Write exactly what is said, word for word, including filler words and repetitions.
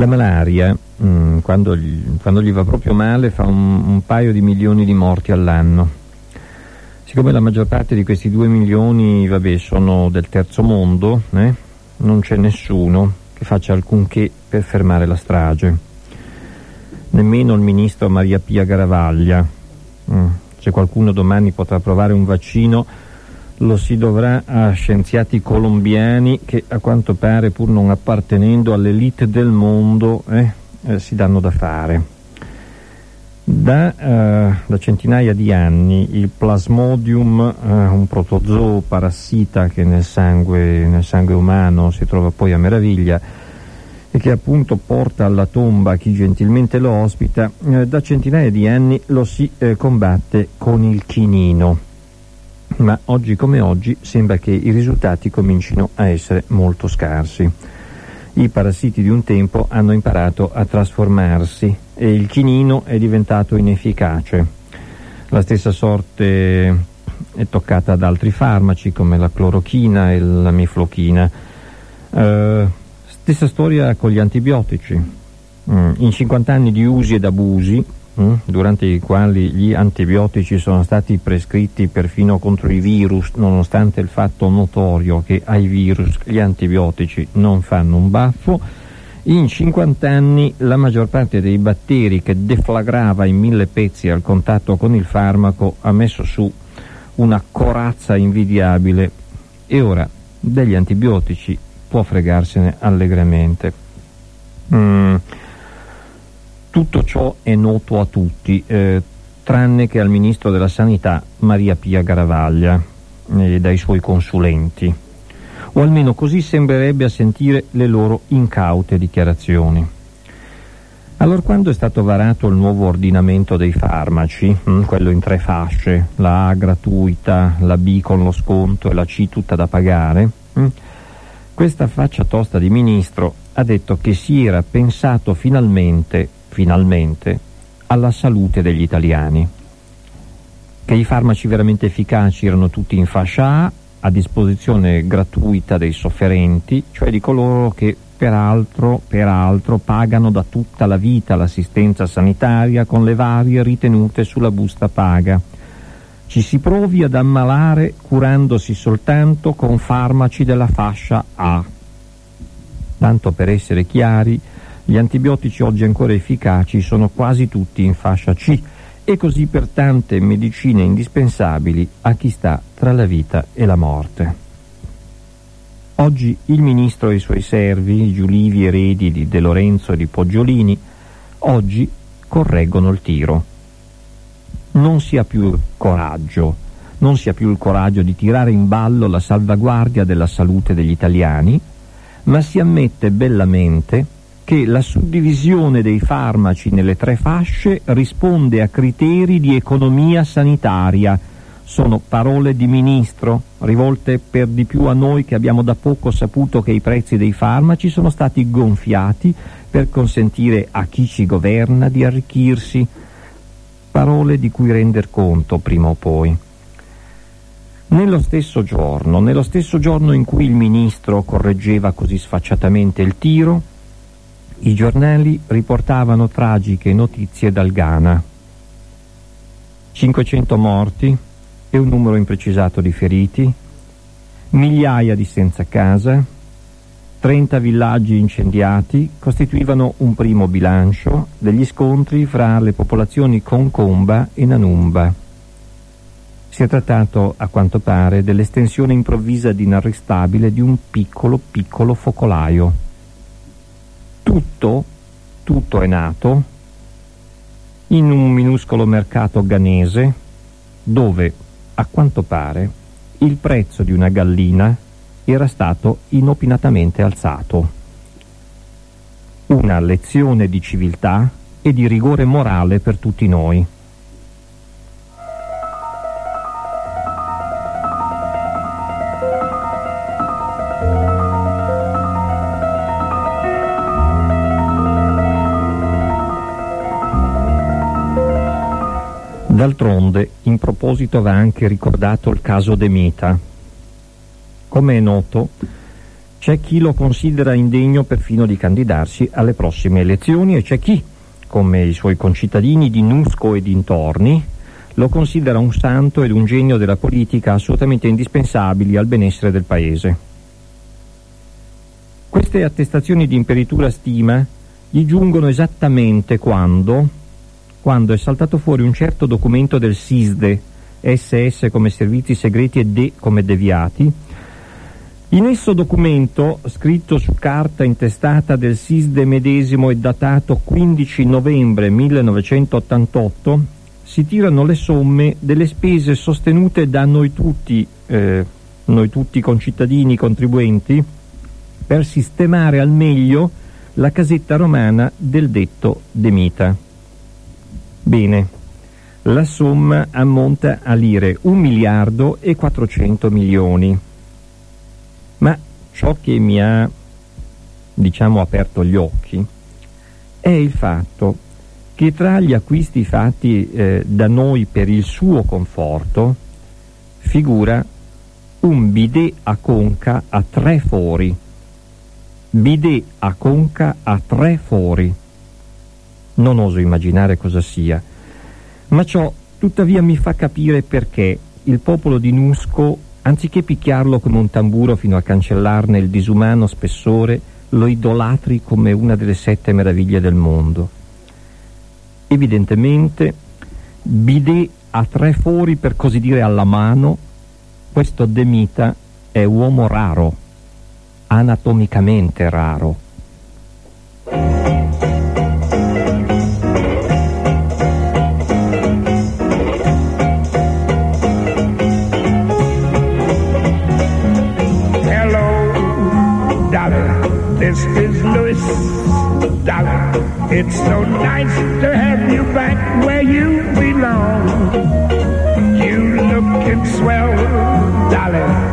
La malaria, mh, quando, gli, quando gli va proprio male, fa un, un paio di milioni di morti all'anno. Siccome la maggior parte di questi due milioni, vabbè, sono del terzo mondo, eh, non c'è nessuno che faccia alcunché per fermare la strage. Nemmeno il ministro Maria Pia Garavaglia. Mm. Se qualcuno domani potrà provare un vaccino, lo si dovrà a scienziati colombiani che, a quanto pare, pur non appartenendo all'elite del mondo, eh, eh, si danno da fare. Da, uh, da centinaia di anni il Plasmodium, uh, un protozoo parassita che nel sangue, nel sangue umano si trova poi a meraviglia e che appunto porta alla tomba chi gentilmente lo ospita, uh, da centinaia di anni lo si uh, combatte con il chinino. Ma oggi come oggi sembra che i risultati comincino a essere molto scarsi. I parassiti di un tempo hanno imparato a trasformarsi e il chinino è diventato inefficace. La stessa sorte è toccata ad altri farmaci come la clorochina e la miflochina. Uh, stessa storia con gli antibiotici. Mm, in cinquanta anni di usi ed abusi, mm, durante i quali gli antibiotici sono stati prescritti perfino contro i virus, nonostante il fatto notorio che ai virus gli antibiotici non fanno un baffo, in cinquanta anni la maggior parte dei batteri che deflagrava in mille pezzi al contatto con il farmaco ha messo su una corazza invidiabile e ora degli antibiotici può fregarsene allegramente. Mm. Tutto ciò è noto a tutti, eh, tranne che al ministro della Sanità Maria Pia Garavaglia e dai suoi consulenti, o almeno così sembrerebbe a sentire le loro incaute dichiarazioni. Allora, quando è stato varato il nuovo ordinamento dei farmaci, hm, quello in tre fasce, la A gratuita, la B con lo sconto e la C tutta da pagare, hm, questa faccia tosta di ministro ha detto che si era pensato finalmente finalmente alla salute degli italiani, che i farmaci veramente efficaci erano tutti in fascia A, a disposizione gratuita dei sofferenti, cioè di coloro che peraltro, peraltro pagano da tutta la vita l'assistenza sanitaria con le varie ritenute sulla busta paga. Ci si provi ad ammalare curandosi soltanto con farmaci della fascia A. Tanto per essere chiari, gli antibiotici oggi ancora efficaci sono quasi tutti in fascia C, e così per tante medicine indispensabili a chi sta tra la vita e la morte. Oggi il ministro e i suoi servi, i giulivi eredi di De Lorenzo e di Poggiolini, oggi correggono il tiro. Non si ha più il coraggio, non si ha più il coraggio di tirare in ballo la salvaguardia della salute degli italiani, ma si ammette bellamente che la suddivisione dei farmaci nelle tre fasce risponde a criteri di economia sanitaria. Sono parole di ministro, rivolte per di più a noi che abbiamo da poco saputo che i prezzi dei farmaci sono stati gonfiati per consentire a chi ci governa di arricchirsi. Parole di cui render conto prima o poi. Nello stesso giorno, nello stesso giorno in cui il ministro correggeva così sfacciatamente il tiro, i giornali riportavano tragiche notizie dal Ghana. cinquecento morti e un numero imprecisato di feriti, migliaia di senza casa, trenta villaggi incendiati costituivano un primo bilancio degli scontri fra le popolazioni Konkomba e Nanumba. Si è trattato, a quanto pare, dell'estensione improvvisa ed inarrestabile di un piccolo, piccolo focolaio. Tutto, tutto è nato in un minuscolo mercato ghanese dove, a quanto pare, il prezzo di una gallina era stato inopinatamente alzato. Una lezione di civiltà e di rigore morale per tutti noi. D'altronde, in proposito va anche ricordato il caso De Mita. Come è noto, c'è chi lo considera indegno perfino di candidarsi alle prossime elezioni e c'è chi, come i suoi concittadini di Nusco e dintorni, lo considera un santo ed un genio della politica assolutamente indispensabili al benessere del paese. Queste attestazioni di imperitura stima gli giungono esattamente quando, quando è saltato fuori un certo documento del SISDE, S S come servizi segreti e D come deviati. In esso documento, scritto su carta intestata del SISDE medesimo e datato quindici novembre millenovecentottantotto, si tirano le somme delle spese sostenute da noi tutti, eh, noi tutti concittadini contribuenti, per sistemare al meglio la casetta romana del detto Demita. Bene, la somma ammonta a lire un miliardo e quattrocento milioni. Ma ciò che mi ha, diciamo, aperto gli occhi è il fatto che tra gli acquisti fatti eh, da noi per il suo conforto figura un bidet a conca a tre fori. Bidet a conca a tre fori. Non oso immaginare cosa sia, ma ciò tuttavia mi fa capire perché il popolo di Nusco, anziché picchiarlo come un tamburo fino a cancellarne il disumano spessore, lo idolatri come una delle sette meraviglie del mondo. Evidentemente, bidet a tre fori, per così dire alla mano, questo Demita è uomo raro, anatomicamente raro. This is Louis, darling. It's so nice to have you back where you belong. You lookin' swell, darling.